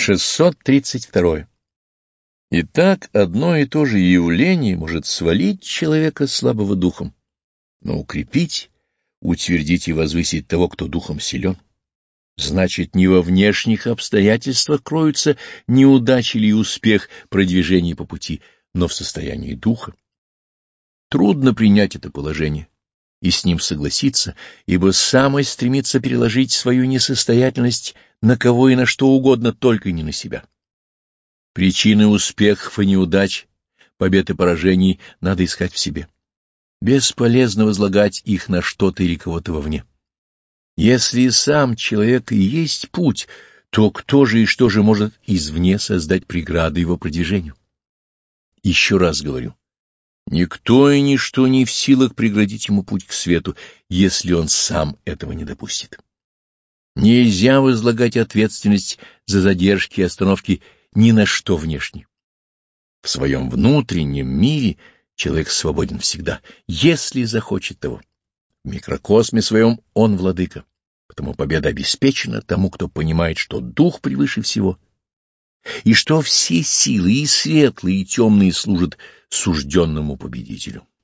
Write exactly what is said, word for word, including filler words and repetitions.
шестьсот тридцать два. Итак, одно и то же явление может свалить человека слабого духом, но укрепить, утвердить и возвысить того, кто духом силен. Значит, не во внешних обстоятельствах кроются неудачи или успех продвижения по пути, но в состоянии духа. Трудно принять это положение и с ним согласиться, ибо самость стремится переложить свою несостоятельность на кого и на что угодно, только не на себя. Причины успехов и неудач, побед и поражений надо искать в себе. Бесполезно возлагать их на что-то или кого-то вовне. Если сам человек и есть путь, то кто же и что же может извне создать преграды его продвижению? Еще раз говорю, никто и ничто не в силах преградить ему путь к свету, если он сам этого не допустит. Нельзя возлагать ответственность за задержки и остановки ни на что внешне. В своем внутреннем мире человек свободен всегда, если захочет того. В микрокосме своем он владыка, потому победа обеспечена тому, кто понимает, что дух превыше всего, и что все силы, и светлые, и темные, служат сужденному победителю.